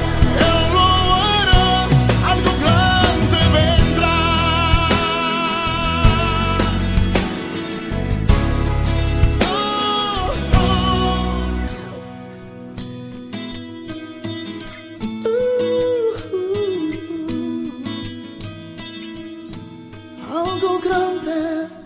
Algo grande